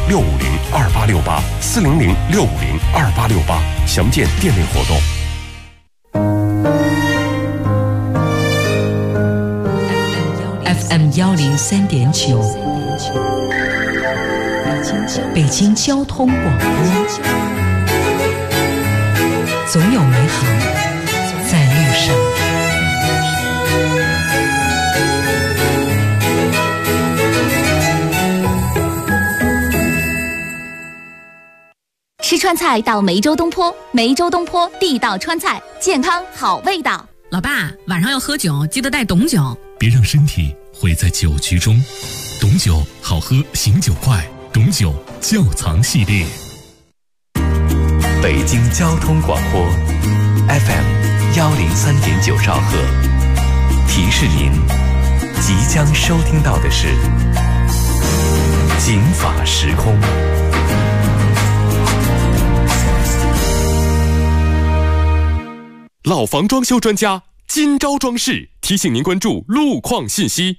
400-650-2868，400-650-2868，详见店内活动。 FM 103.9，北京交通广播，总有美好在路上。 吃川菜到梅州东坡，梅州东坡地道川菜，健康好味道。 老爸，晚上要喝酒，记得带董酒。 别让身体毁在酒局中。董酒好喝，醒酒快。董酒窖藏系列。 北京交通广播 FM 103.9兆赫，提示您即将收听到的是警法时空。 老房装修专家金招装饰提醒您关注路况信息。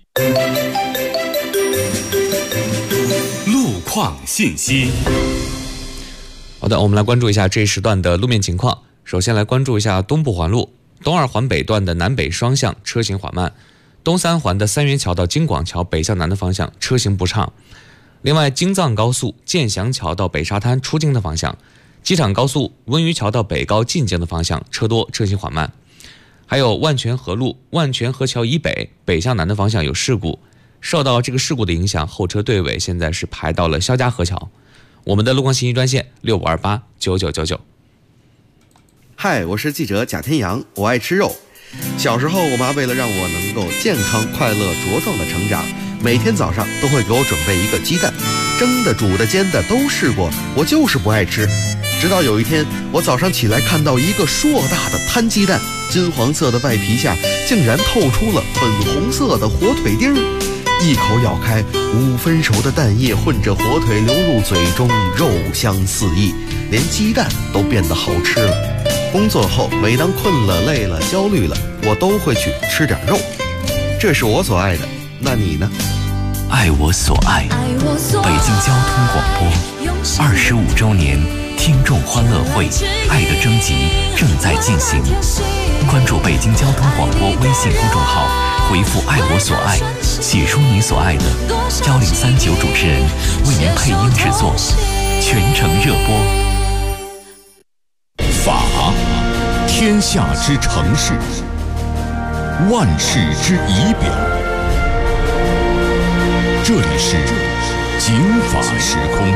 路况信息。 好的，我们来关注一下这一时段的路面情况。首先来关注一下东部环路东二环北段的南北双向车行缓慢，东三环的三元桥到京广桥北向南的方向车行不畅。另外，京藏高速建祥桥到北沙滩出京的方向，机场高速温榆桥到北高进京的方向车多，车行缓慢。还有万泉河路万泉河桥以北北向南的方向有事故，受到这个事故的影响，后车队尾现在是排到了肖家河桥。我们的路况信息专线65289999。 嗨，我是记者贾天阳，我爱吃肉。小时候，我妈为了让我能够健康、快乐、茁壮的成长，每天早上都会给我准备一个鸡蛋，蒸的、煮的、煎的都试过，我就是不爱吃。直到有一天，我早上起来看到一个硕大的摊鸡蛋，金黄色的外皮下竟然透出了粉红色的火腿丁儿，一口咬开，5分熟的蛋液混着火腿流入嘴中，肉香四溢，连鸡蛋都变得好吃了。工作后，每当困了、累了、焦虑了，我都会去吃点肉，这是我所爱的。那你呢？ 爱我所爱，北京交通广播25周年听众欢乐会爱的征集正在进行，关注北京交通广播微信公众号，回复爱我所爱，写出你所爱的，1039主持人为您配音制作，全程热播。 法，天下之城市，万世之仪表。这里是警法时空。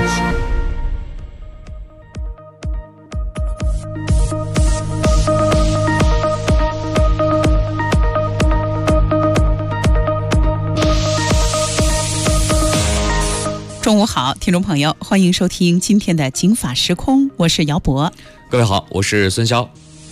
中午好，听众朋友，欢迎收听今天的警法时空，我是姚博。 各位好，我是孙潇。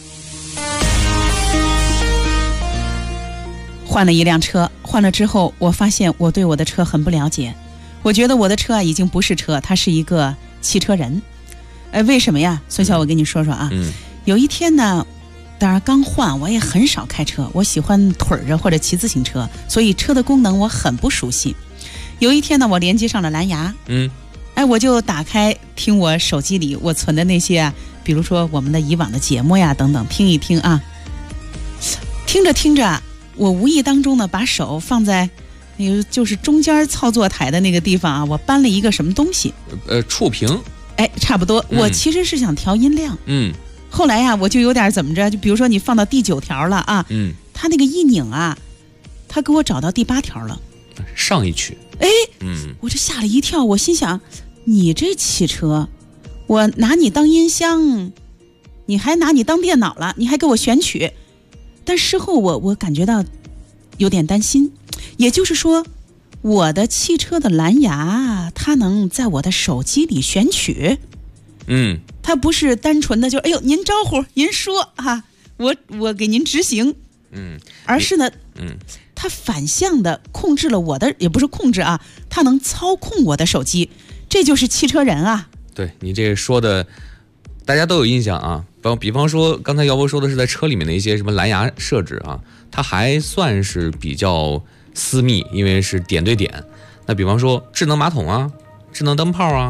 换了一辆车，换了之后，我发现我对我的车很不了解。我觉得我的车啊，已经不是车，它是一个汽车人。为什么呀？孙潇，我跟你说说啊。有一天呢，当然刚换，我也很少开车，我喜欢腿着或者骑自行车，所以车的功能我很不熟悉。有一天呢，我连接上了蓝牙，我就打开听我手机里我存的那些啊，比如说我们的以往的节目呀等等，听一听啊。听着听着，我无意当中呢，把手放在那个就是中间操作台的那个地方啊，我搬了一个什么东西， 触屏， 差不多。我其实是想调音量，后来呀，我就有点怎么着，就比如说你放到第9条了啊，它那个一拧啊，它给我找到第8条了， 上一曲。 我这吓了一跳，我心想，你这汽车，我拿你当音箱，你还拿你当电脑了，你还给我选曲。但事后我感觉到有点担心，也就是说，我的汽车的蓝牙，它能在我的手机里选曲，它不是单纯的就您招呼您说啊，我给您执行，而是呢，它反向的控制了我的，也不是控制啊，它能操控我的手机，这就是汽车人啊。 对，你这说的大家都有印象啊，比方说刚才姚博说的是在车里面的一些什么蓝牙设置啊，它还算是比较私密，因为是点对点。那比方说智能马桶啊，智能灯泡啊，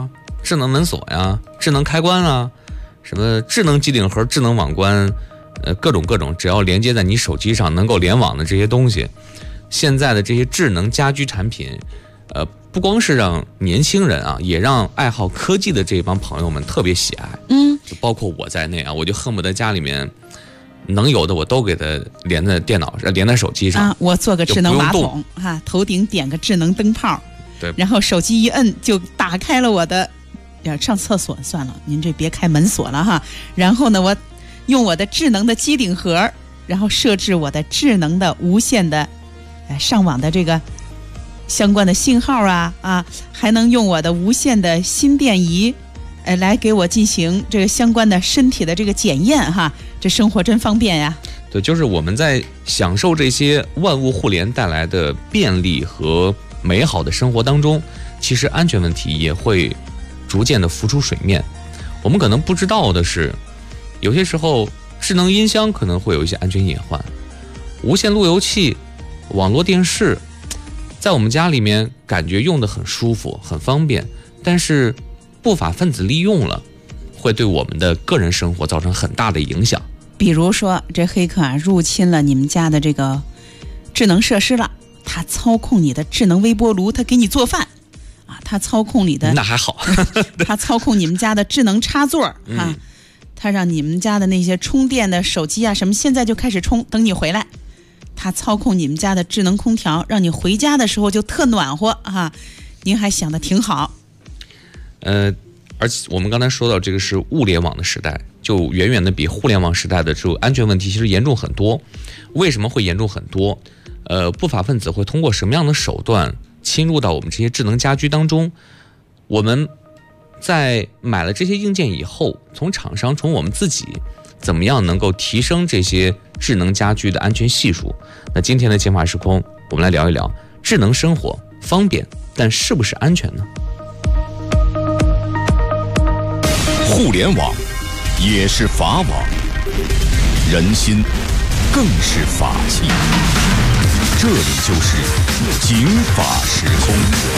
智能门锁呀、智能开关啊、什么智能机顶盒、智能网关，各种只要连接在你手机上能够联网的这些东西，现在的这些智能家居产品，不光是让年轻人啊，也让爱好科技的这帮朋友们特别喜爱。就包括我在内啊，我就恨不得家里面能有的我都给它连在电脑上，连在手机上啊。我做个智能马桶啊，头顶点个智能灯泡， 对， 然后手机一摁就打开了我的。上厕所算了，您这别开门锁了哈。然后呢，我用我的智能的机顶盒，然后设置我的智能的无线的上网的这个相关的信号啊，还能用我的无线的心电仪来给我进行这个相关的身体的这个检验哈。这生活真方便呀。 对，就是我们在享受这些万物互联带来的便利和美好的生活当中，其实安全问题也会逐渐的浮出水面。我们可能不知道的是，有些时候智能音箱可能会有一些安全隐患，无线路由器、网络电视在我们家里面感觉用得很舒服很方便，但是不法分子利用了，会对我们的个人生活造成很大的影响。 比如说这黑客入侵了你们家的这个智能设施了，他操控你的智能微波炉，他给你做饭他操控你的， 那还好他操控你们家的智能插座他让你们家的那些充电的手机什么现在就开始充，等你回来。他操控你们家的智能空调，让你回家的时候就特暖和您还想得挺好。 而且我们刚才说到这个是物联网的时代，就远远的比互联网时代的这个安全问题其实严重很多。为什么会严重很多？不法分子会通过什么样的手段侵入到我们这些智能家居当中？我们在买了这些硬件以后，从厂商从我们自己怎么样能够提升这些智能家居的安全系数？那今天的减法时空，我们来聊一聊智能生活方便，但是不是安全呢？ 互联网也是法网，人心更是法器。这里就是警法时空。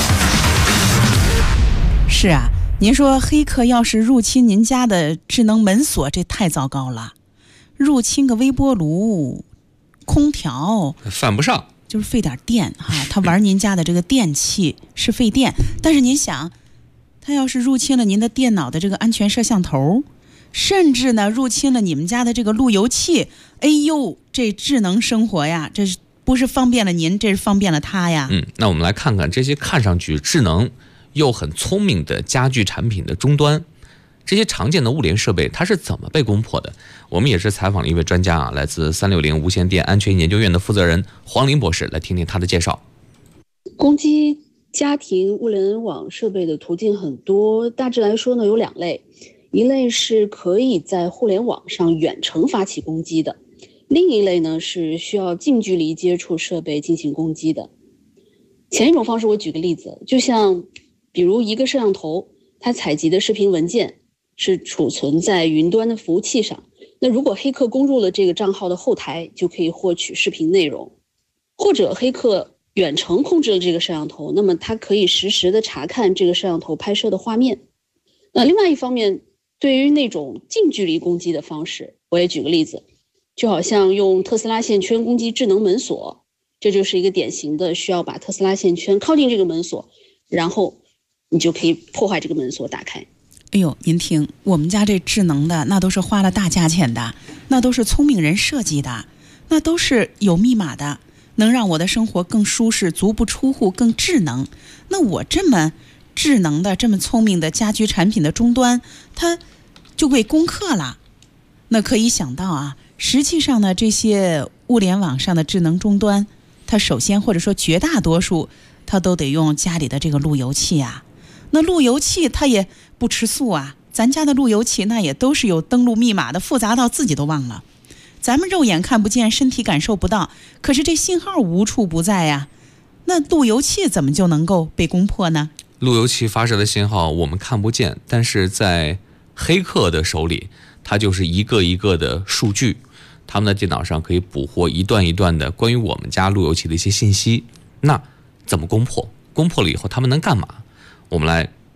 是啊，您说黑客要是入侵您家的智能门锁，这太糟糕了。入侵个微波炉、空调， 犯不上， 就是费点电他玩您家的这个电器是费电，但是您想，他要是入侵了您的电脑的这个安全摄像头，甚至呢入侵了你们家的这个路由器，哎呦，这智能生活呀，这是不是方便了您，这是方便了他呀。 那我们来看看这些看上去智能又很聪明的家具产品的终端，这些常见的物联设备它是怎么被攻破的？我们也是采访了一位专家来自360无线电安全研究院的负责人黄林博士，来听听他的介绍。 攻击家庭物联网设备的途径很多，大致来说呢有两类，一类是可以在互联网上远程发起攻击的，另一类呢是需要近距离接触设备进行攻击的。前一种方式我举个例子，就像比如一个摄像头，它采集的视频文件是储存在云端的服务器上，那如果黑客攻入了这个账号的后台，就可以获取视频内容。或者黑客远程控制了这个摄像头，那么它可以实时的查看这个摄像头拍摄的画面。那另外一方面，对于那种近距离攻击的方式，我也举个例子，就好像用特斯拉线圈攻击智能门锁，这就是一个典型的需要把特斯拉线圈靠近这个门锁，然后你就可以破坏这个门锁打开。 哎呦，您听，我们家这智能的那都是花了大价钱的，那都是聪明人设计的，那都是有密码的，能让我的生活更舒适，足不出户，更智能。那我这么智能的这么聪明的家居产品的终端，它就被攻克了。那可以想到实际上呢，这些物联网上的智能终端，它首先或者说绝大多数它都得用家里的这个路由器那路由器它也不吃素咱家的路由器那也都是有登录密码的，复杂到自己都忘了。咱们肉眼看不见，身体感受不到，可是这信号无处不在那路由器怎么就能够被攻破呢？ 路由器发射的信号我们看不见，但是在黑客的手里，它就是一个一个的数据，他们的电脑上可以捕获一段一段的关于我们家路由器的一些信息。那怎么攻破？攻破了以后他们能干嘛？我们来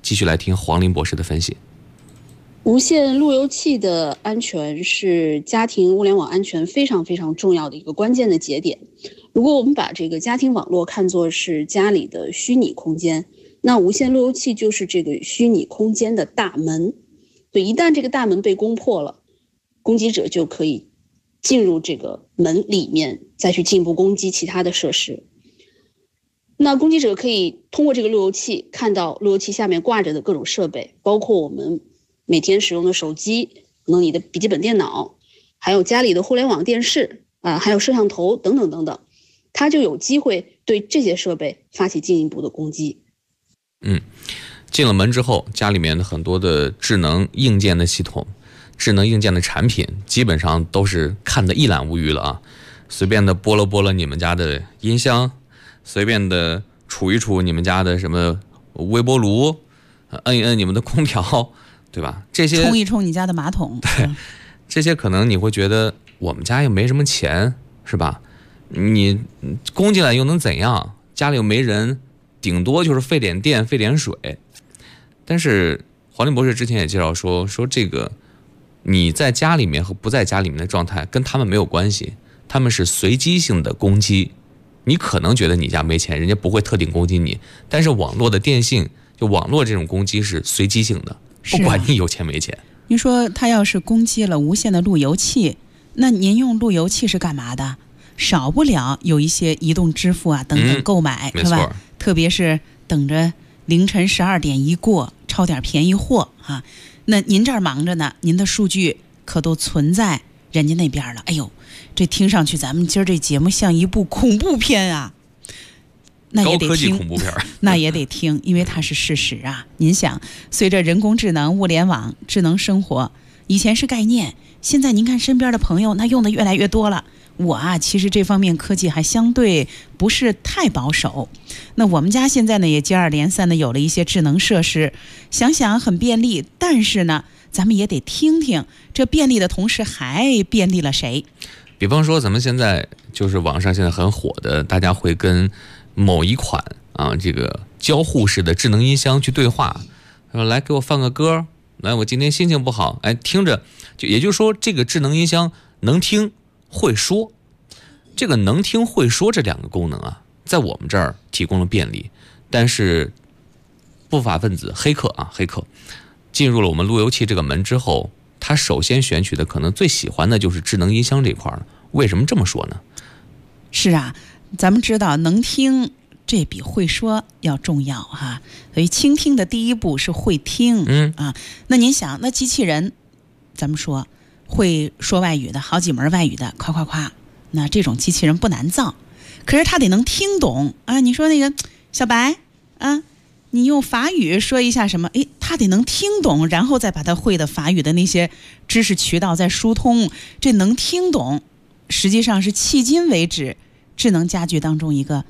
继续来听黄林博士的分析。 无线路由器的安全是家庭物联网安全非常非常重要的一个关键的节点。如果我们把这个家庭网络看作是家里的虚拟空间，那无线路由器就是这个虚拟空间的大门。对，一旦这个大门被攻破了，攻击者就可以进入这个门里面，再去进一步攻击其他的设施。那攻击者可以通过这个路由器看到路由器下面挂着的各种设备，包括我们每天使用的手机，可能你的笔记本电脑，还有家里的互联网电视还有摄像头等等等等，它就有机会对这些设备发起进一步的攻击。 进了门之后，家里面的很多的智能硬件的系统、智能硬件的产品，基本上都是看得一览无余了啊！随便的拨了你们家的音箱，随便的杵一杵你们家的什么微波炉，摁一摁你们的空调，对吧？这些冲一冲你家的马桶， 对，这些可能你会觉得我们家又没什么钱，是吧？你供进来又能怎样？家里又没人，顶多就是费点电、费点水。但是黄林博士之前也介绍说这个你在家里面和不在家里面的状态跟他们没有关系，他们是随机性的攻击。你可能觉得你家没钱，人家不会特定攻击你，但是网络的电信，就网络这种攻击是随机性的，不管你有钱没钱。 您说他要是攻击了无线的路由器，那您用路由器是干嘛的？少不了有一些移动支付等等购买，是吧？特别是等着凌晨12点一过，抄点便宜货啊！那您这儿忙着呢，您的数据可都存在人家那边了。哎呦，这听上去咱们今儿这节目像一部恐怖片啊！那也得听， 高科技恐怖片那也得听，因为它是事实啊。您想，随着人工智能、物联网、智能生活，以前是概念，现在您看身边的朋友那用的越来越多了。我其实这方面科技还相对不是太保守。那我们家现在呢也接二连三的有了一些智能设施，想想很便利，但是呢咱们也得听听这便利的同时还便利了谁。 比方说咱们现在就是网上现在很火的，大家会跟某一款这个交互式的智能音箱去对话，说来给我放个歌，来我今天心情不好，听着，也就是说这个智能音箱能听会说。这个能听会说这两个功能在我们这儿提供了便利，但是不法分子黑客进入了我们路由器这个门之后，他首先选取的可能最喜欢的就是智能音箱这块了。为什么这么说呢？ 是咱们知道能听这比会说要重要哈，所以倾听的第一步是会听。那您想，那机器人咱们说会说外语的，好几门外语的，夸夸夸，那这种机器人不难造，可是他得能听懂你说那个小白你用法语说一下什么，他得能听懂，然后再把他会的法语的那些知识渠道再疏通。这能听懂实际上是迄今为止智能家居当中一个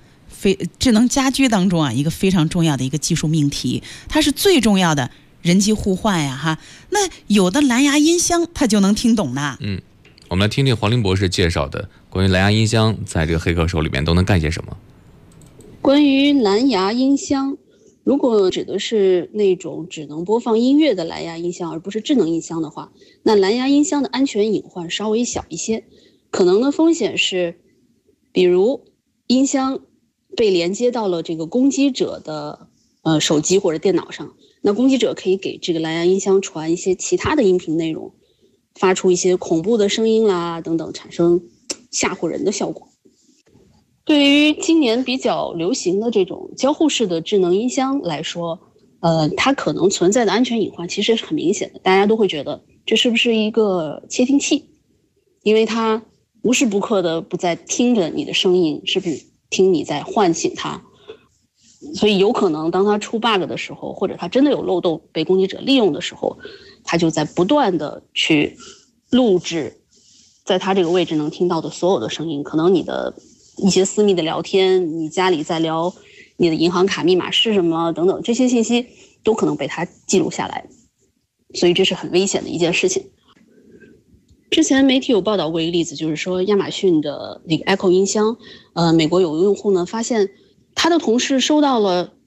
非常重要的一个技术命题，它是最重要的人机互换呀那有的蓝牙音箱它就能听懂呢。 我们来听听黄林博士介绍的关于蓝牙音箱在这个黑客手里面都能干些什么。 关于蓝牙音箱，如果指的是那种只能播放音乐的蓝牙音箱，而不是智能音箱的话，那蓝牙音箱的安全隐患稍微小一些。可能的风险是，比如音箱被连接到了这个攻击者的手机或者电脑上，那攻击者可以给这个蓝牙音箱传一些其他的音频内容，发出一些恐怖的声音啦等等，产生吓唬人的效果。对于今年比较流行的这种交互式的智能音箱来说，它可能存在的安全隐患其实是很明显的，大家都会觉得这是不是一个窃听器，因为它无时不刻的不在听着你的声音，是不是听你在唤醒它，所以有可能当它出 bug 的时候，或者它真的有漏洞被攻击者利用的时候，它就在不断的去录制在它这个位置能听到的所有的声音，可能你的一些私密的聊天，你家里在聊你的银行卡密码是什么等等，这些信息都可能被它记录下来，所以这是很危险的一件事情。之前媒体有报道过一个例子，就是说亚马逊的那个 Echo 音箱，美国有个用户呢发现他的同事收到了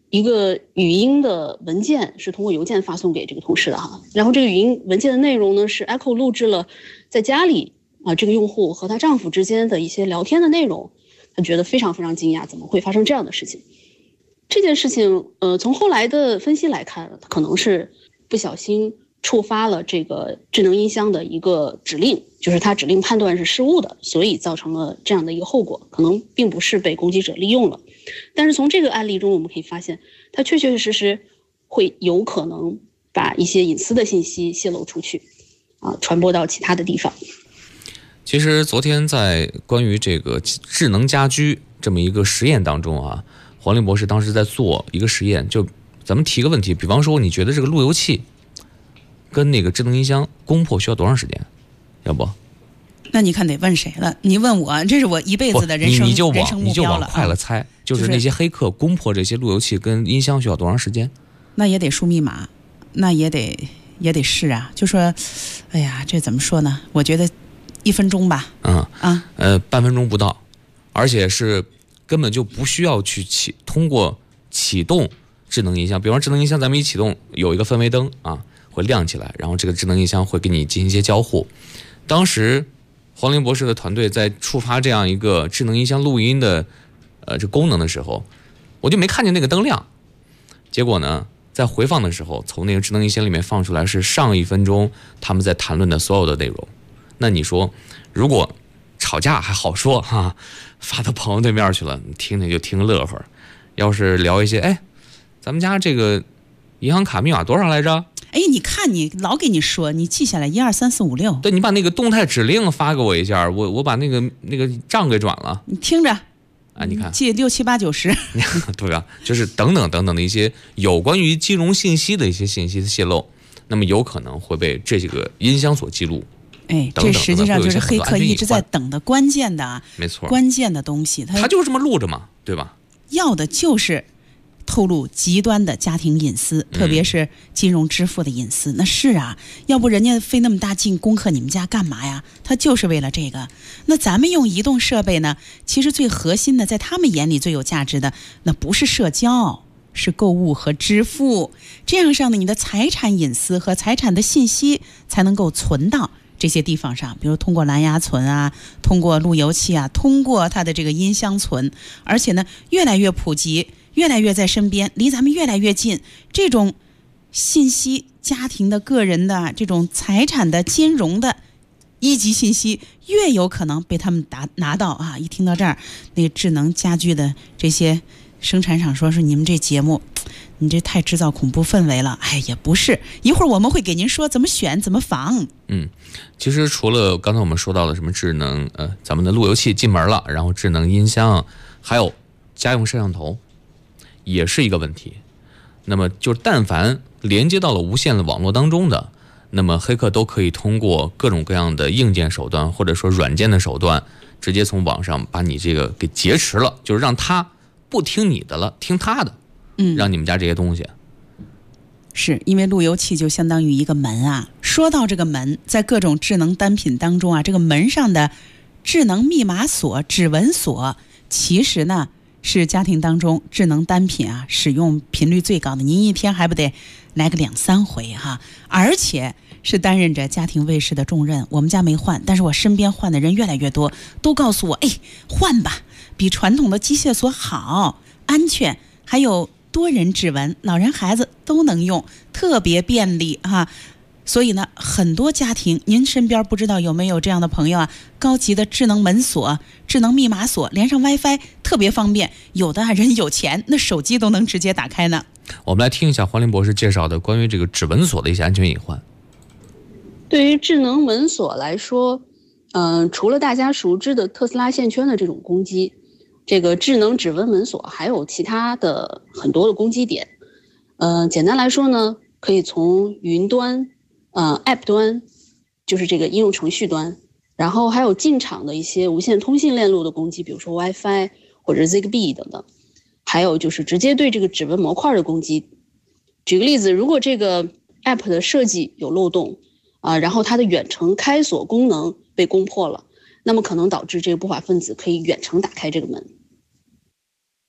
一个语音的文件是通过邮件发送给这个同事的哈，然后这个语音文件的内容呢是 Echo 录制了在家里这个用户和她丈夫之间的一些聊天的内容，她觉得非常非常惊讶，怎么会发生这样的事情？这件事情从后来的分析来看，可能是不小心触发了这个智能音箱的一个指令，就是它指令判断是失误的，所以造成了这样的一个后果，可能并不是被攻击者利用了。但是从这个案例中我们可以发现，它确确实实会有可能把一些隐私的信息泄露出去传播到其他的地方。 其实昨天在关于这个智能家居这么一个实验当中黄林博士当时在做一个实验，就咱们提个问题，比方说你觉得这个路由器跟那个智能音箱攻破需要多长时间？要不？ 那你看得问谁了？你问我，这是我一辈子的人生目标了。 你就往快了猜，就是那些黑客攻破这些路由器跟音箱需要多长时间？ 那也得输密码，那也得试啊。就说，哎呀，这怎么说呢？我觉得1分钟吧。 半分钟不到，而且是根本就不需要去通过启动智能音箱，比方智能音箱咱们一启动有一个氛围灯会亮起来，然后这个智能音箱会给你进行一些交互。当时黄林博士的团队在触发这样一个智能音箱录音的这功能的时候，我就没看见那个灯亮。结果呢，在回放的时候，从那个智能音箱里面放出来是上1分钟他们在谈论的所有的内容。那你说，如果吵架还好说发到朋友对面去了，你听听就听乐呵。要是聊一些，咱们家这个银行卡密码多少来着？ 你看你老给你说，你记下来1、2、3、4、5、6。 对，你把那个动态指令发给我一下，我把那个账给转了。 你听着你看记6、7、8、9、10， 对吧？就是等等等等的一些有关于金融信息的一些信息的泄露，那么有可能会被这个音箱所记录。 这实际上就是黑客一直在等的关键的， 没错， 关键的东西， 他就这么录着嘛，对吧？ 要的就是透露极端的家庭隐私，特别是金融支付的隐私。那是要不人家费那么大劲攻克你们家干嘛呀？他就是为了这个。那咱们用移动设备呢，其实最核心的，在他们眼里最有价值的，那不是社交，是购物和支付。这样上呢，你的财产隐私和财产的信息才能够存到这些地方上，比如通过蓝牙存通过路由器通过它的这个音箱存，而且呢越来越普及，越来越在身边，离咱们越来越近。这种信息、家庭的、个人的这种财产的、金融的一级信息，越有可能被他们拿到一听到这儿，那个智能家居的这些生产厂说是你们这节目，你这太制造恐怖氛围了。也不是，一会儿我们会给您说怎么选怎么防。 其实除了刚才我们说到的什么智能咱们的路由器进门了，然后智能音箱，还有家用摄像头也是一个问题。那么就但凡连接到了无线的网络当中的，那么黑客都可以通过各种各样的硬件手段或者说软件的手段，直接从网上把你这个给劫持了，就是让他不听你的了，听他的，让你们家这些东西。 是因为路由器就相当于一个门说到这个门，在各种智能单品当中这个门上的智能密码锁、指纹锁，其实呢是家庭当中智能单品使用频率最高的。您一天还不得来个2、3回而且是担任着家庭卫士的重任。我们家没换，但是我身边换的人越来越多，都告诉我换吧，比传统的机械锁好，安全，还有多人指纹，老人孩子都能用，特别便利所以呢，很多家庭，您身边不知道有没有这样的朋友高级的智能门锁、智能密码锁，连上 WiFi 特别方便。有的人有钱，那手机都能直接打开呢。 我们来听一下黄林博士介绍的关于这个指纹锁的一些安全隐患。 对于智能门锁来说，除了大家熟知的特斯拉线圈的这种攻击，这个智能指纹门锁还有其他的很多的攻击点。简单来说呢，可以从云端App 端，就是这个应用程序端，然后还有进场的一些无线通信链路的攻击，比如说 WiFi 或者 Zigbee 等等，还有就是直接对这个指纹模块的攻击。举个例子，如果这个 App 的设计有漏洞然后它的远程开锁功能被攻破了，那么可能导致这个不法分子可以远程打开这个门。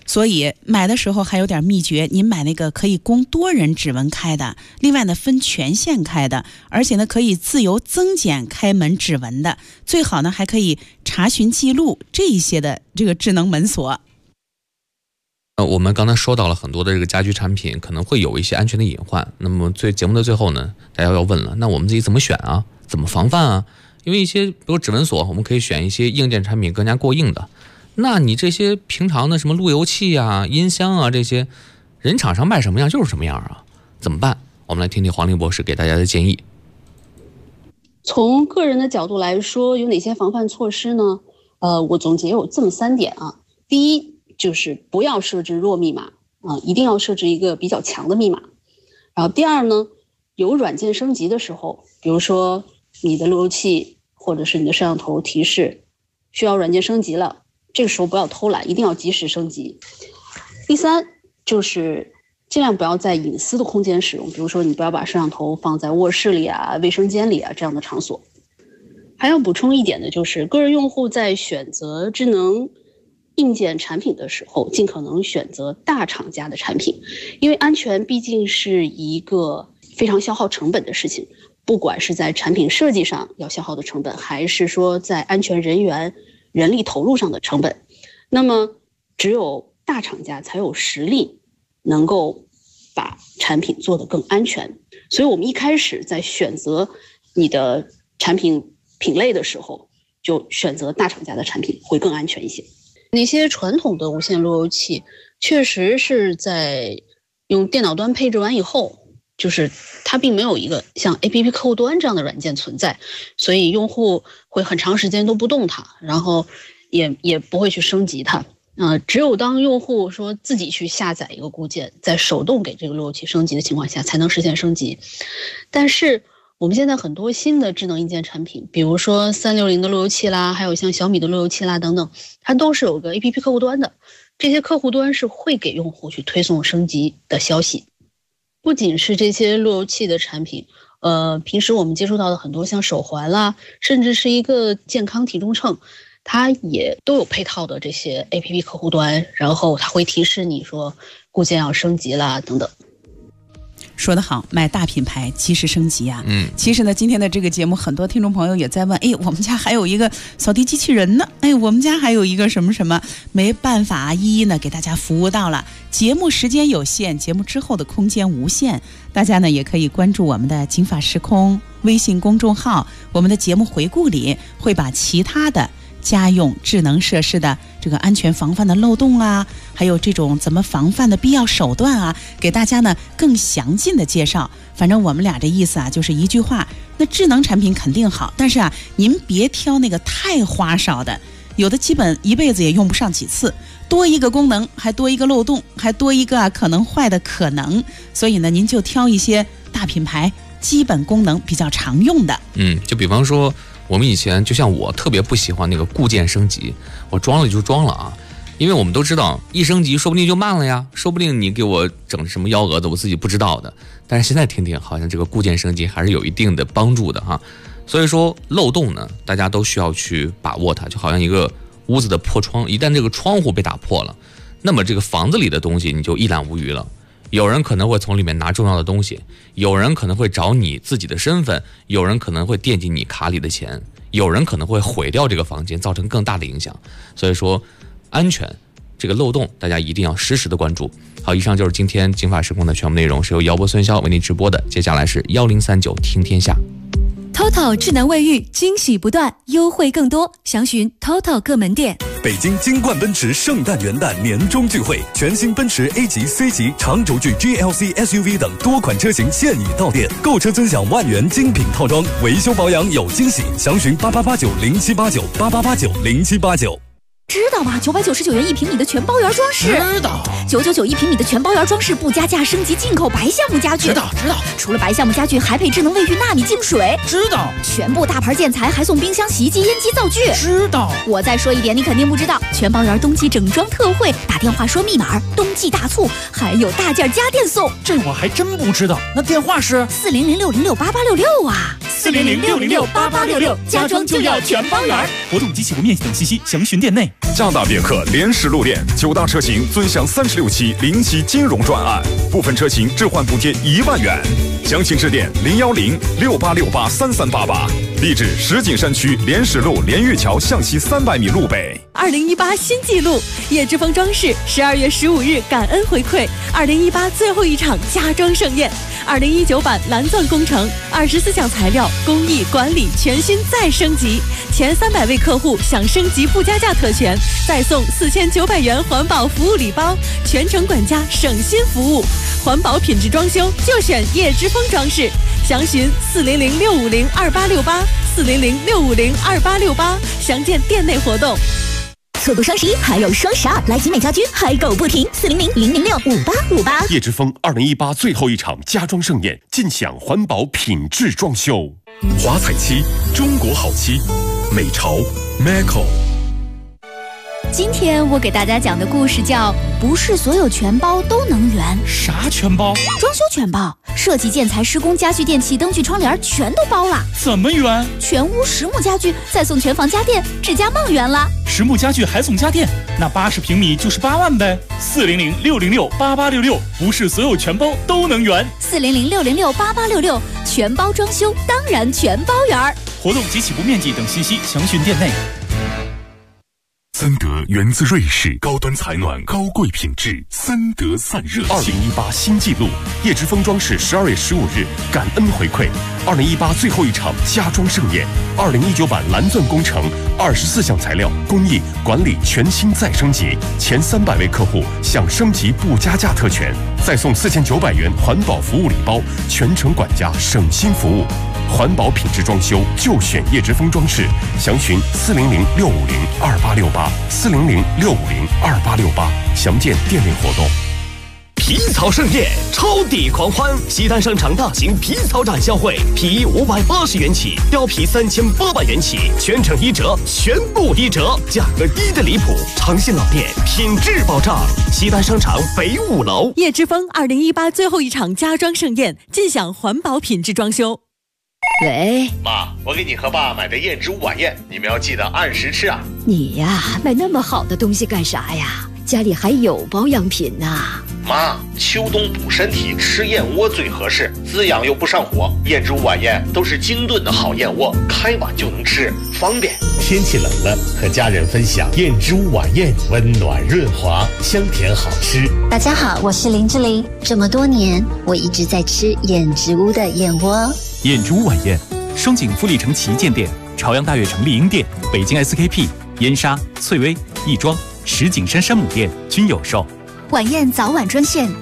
所以买的时候还有点秘诀，您买那个可以供多人指纹开的，另外呢分权限开的，而且呢可以自由增减开门指纹的，最好呢还可以查询记录这一些的这个智能门锁。 我们刚才说到了很多的这个家居产品可能会有一些安全的隐患，那么节目的最后呢，大家要问了，那我们自己怎么选啊？怎么防范啊？因为一些比如指纹锁，我们可以选一些硬件产品更加过硬的，那你这些平常的什么路由器啊、音箱啊，这些人厂商卖什么样就是什么样啊，怎么办？我们来听听黄玲博士给大家的建议。 从个人的角度来说，有哪些防范措施呢？我总结有这么3点啊。第一，就是不要设置弱密码啊，一定要设置一个比较强的密码。然后第二呢，有软件升级的时候，比如说你的路由器或者是你的摄像头提示需要软件升级了，这个时候不要偷懒，一定要及时升级。第三，就是尽量不要在隐私的空间使用，比如说你不要把摄像头放在卧室里啊、卫生间里啊这样的场所。还要补充一点的就是，个人用户在选择智能硬件产品的时候，尽可能选择大厂家的产品，因为安全毕竟是一个非常消耗成本的事情，不管是在产品设计上要消耗的成本，还是说在安全人员、人力投入上的成本，那么只有大厂家才有实力能够把产品做得更安全。所以我们一开始在选择你的产品品类的时候，就选择大厂家的产品会更安全一些。那些传统的无线路由器确实是在用电脑端配置完以后，就是它并没有一个像 APP 客户端这样的软件存在，所以用户会很长时间都不动它，然后也不会去升级它。只有当用户说自己去下载一个固件，在手动给这个路由器升级的情况下，才能实现升级。但是我们现在很多新的智能硬件产品，比如说360的路由器啦，还有像小米的路由器啦等等，它都是有个 APP 客户端的，这些客户端是会给用户去推送升级的消息。不仅是这些路由器的产品，平时我们接触到的很多像手环啦，甚至是一个健康体重秤，它也都有配套的这些 APP 客户端，然后它会提示你说固件要升级啦等等。 说得好，买大品牌及时升级啊。其实呢，今天的这个节目，很多听众朋友也在问，我们家还有一个扫地机器人呢，我们家还有一个什么什么，没办法一一呢给大家服务到了。节目时间有限，节目之后的空间无限，大家呢也可以关注我们的警法时空微信公众号，我们的节目回顾里会把其他的家用智能设施的这个安全防范的漏洞啊，还有这种怎么防范的必要手段啊，给大家呢更详尽的介绍。反正我们俩这意思啊，就是一句话，那智能产品肯定好，但是啊，您别挑那个太花哨的，有的基本一辈子也用不上几次，多一个功能还多一个漏洞，还多一个可能坏的可能，所以呢，您就挑一些大品牌基本功能比较常用的。 就比方说我们以前就像我特别不喜欢那个固件升级，我装了就装了啊，因为我们都知道一升级说不定就慢了呀，说不定你给我整什么幺蛾子我自己不知道的。但是现在听听好像这个固件升级还是有一定的帮助的哈。所以说漏洞呢，大家都需要去把握它，就好像一个屋子的破窗，一旦这个窗户被打破了，那么这个房子里的东西你就一览无余了。有人可能会从里面拿重要的东西，有人可能会找你自己的身份，有人可能会惦记你卡里的钱，有人可能会毁掉这个房间，造成更大的影响。所以说安全这个漏洞大家一定要实时的关注。好，以上就是今天警法时空的全部内容，是由姚波孙潇为您直播的。接下来是1039听天下。 TOTO 智能卫浴惊喜不断，优惠更多，详询 TOTO 各门店。 北京金冠奔驰圣诞元旦年终聚会，全新奔驰 A 级、C 级、长轴距 GLC SUV 等多款车型现已到店，购车尊享万元精品套装，维修保养有惊喜，详询88890789 88890789。 知道吗？999元1平米的全包圆装饰。 知道。 9991平米的全包圆装饰不加价，升级进口白橡木家具。 知道。 除了白橡木家具，还配智能卫浴纳米净水。 知道。 全部大牌建材还送冰箱、洗衣机、烟机、灶具。 知道。 我再说一点，你肯定不知道，全包圆冬季整装特惠，打电话说密码，冬季大促，还有大件家电送。 这我还真不知道。那电话是 4006068866啊。 400-606-8866，家装就要全包圆。 活动及起步面积等信息详询店内。 加大别克联实路店，9大车型尊享36期零息金融专案，部分车型置换补贴1万元。详情致电010-6868-3388，地址石景山区莲石路莲玉桥向西300米路北。 2018新纪录，叶之峰装饰12月15日感恩回馈2018最后一场家装盛宴，2019版蓝钻工程24项材料工艺管理全新再升级，前300位客户享升级不加价特权，再送4900元环保服务礼包，全程管家省心服务，环保品质装修就选叶之峰装饰，详询400-650-2868，400-650-2868，详见店内活动。 错过双11还有双12，来集美家居嗨购不停，400-006-5858。 叶之峰2018最后一场家装盛宴，尽享环保品质装修。 华彩漆，中国好漆，美潮 Macco。 今天我给大家讲的故事叫不是所有全包都能圆。 啥全包？ 装修全包，设计、建材、施工、家具、电器、灯具、窗帘全都包了。 怎么圆？ 全屋实木家具，再送全房家电，智家梦圆了。 实木家具还送家电，那80平米就是8万呗。400-606-8866，不是所有全包都能圆。 400-606-8866，全包装修当然全包圆。 活动及起步面积等信息详询店内。 森德源自瑞士，高端采暖，高贵品质，森德散热。 2018新纪录，叶之峰装饰12月15日感恩回馈2018最后一场家装盛宴，2019版蓝钻工程24项材料工艺管理全新再升级，前300位客户享升级不加价特权，再送4900元环保服务礼包，全程管家省心服务。环保品质装修就选叶之峰装饰，详询400-650-2868，400-650-2868，详见店内活动。 皮草盛宴，超抵狂欢！西单商场大型皮草展销会，皮衣580元起，貂皮3800元起，全程1折，全部1折，价格低的离谱。长信老店，品质保障。西单商场北5楼。 叶之峰2018最后一场家装盛宴，尽享环保品质装修。 喂， 妈，我给你和爸买的燕之屋晚宴，你们要记得按时吃啊。 你呀，买那么好的东西干啥呀？家里还有保养品呢。 妈，秋冬补身体，吃燕窝最合适，滋养又不上火。燕之屋晚宴都是精炖的好燕窝，开碗就能吃，方便。 天气冷了，和家人分享燕之屋晚宴，温暖润滑，香甜好吃。 大家好，我是林志玲。这么多年，我一直在吃燕之屋的燕窝。 燕之屋晚宴，双井富力城旗舰店、朝阳大悦城丽婴店、北京 SKP、燕莎、翠微、亦庄、石景山山姆店均有售。 晚宴早晚专线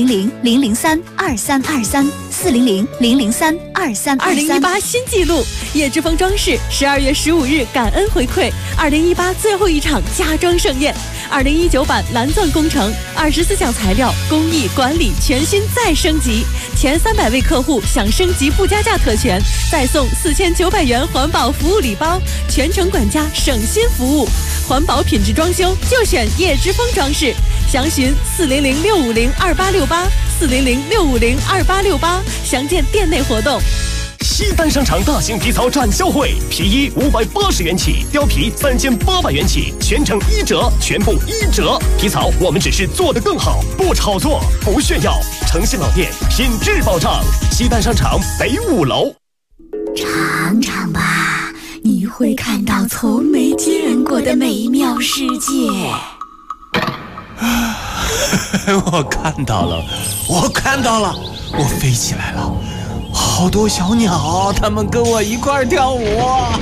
400-003-2323，400-003-2323。 2018新纪录，叶之峰装饰12月15日感恩回馈2018最后一场家装盛宴，2019版蓝钻工程24项材料工艺管理全新再升级，前300位客户享升级不加价特权，再送4900元环保服务礼包，全程管家省心服务，环保品质装修就选叶之峰装饰，详询400-650-2868，400-650-2868，详见店内活动。 西单商场大型皮草展销会，皮衣580元起，貂皮3800元起，全程1折，全部1折。皮草我们只是做得更好，不炒作，不炫耀。诚信老店，品质保障。西单商场北5楼。 尝尝吧，你会看到从没见过的美妙世界。 我看到了，我我飞起来了，好多小鸟，它们跟我一块跳舞。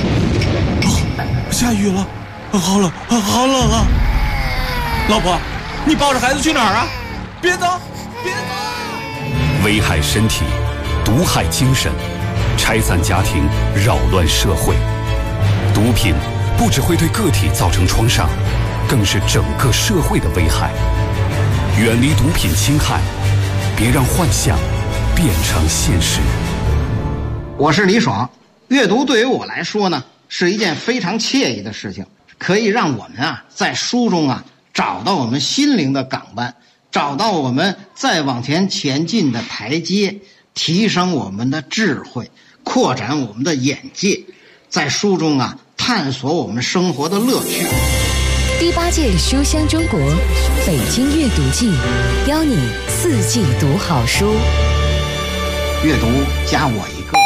下雨了，好冷啊！老婆，你抱着孩子去哪儿啊？别走！ 危害身体，毒害精神，拆散家庭，扰乱社会。毒品不只会对个体造成创伤，更是整个社会的危害。远离毒品侵害，别让幻想变成现实。 我是李爽，阅读对于我来说呢，是一件非常惬意的事情，可以让我们在书中找到我们心灵的港湾，找到我们再往前前进的台阶， 提升我们的智慧，扩展我们的眼界，在书中啊探索我们生活的乐趣。 第8届书香中国北京阅读季，邀你4季读好书。 阅读加我一个。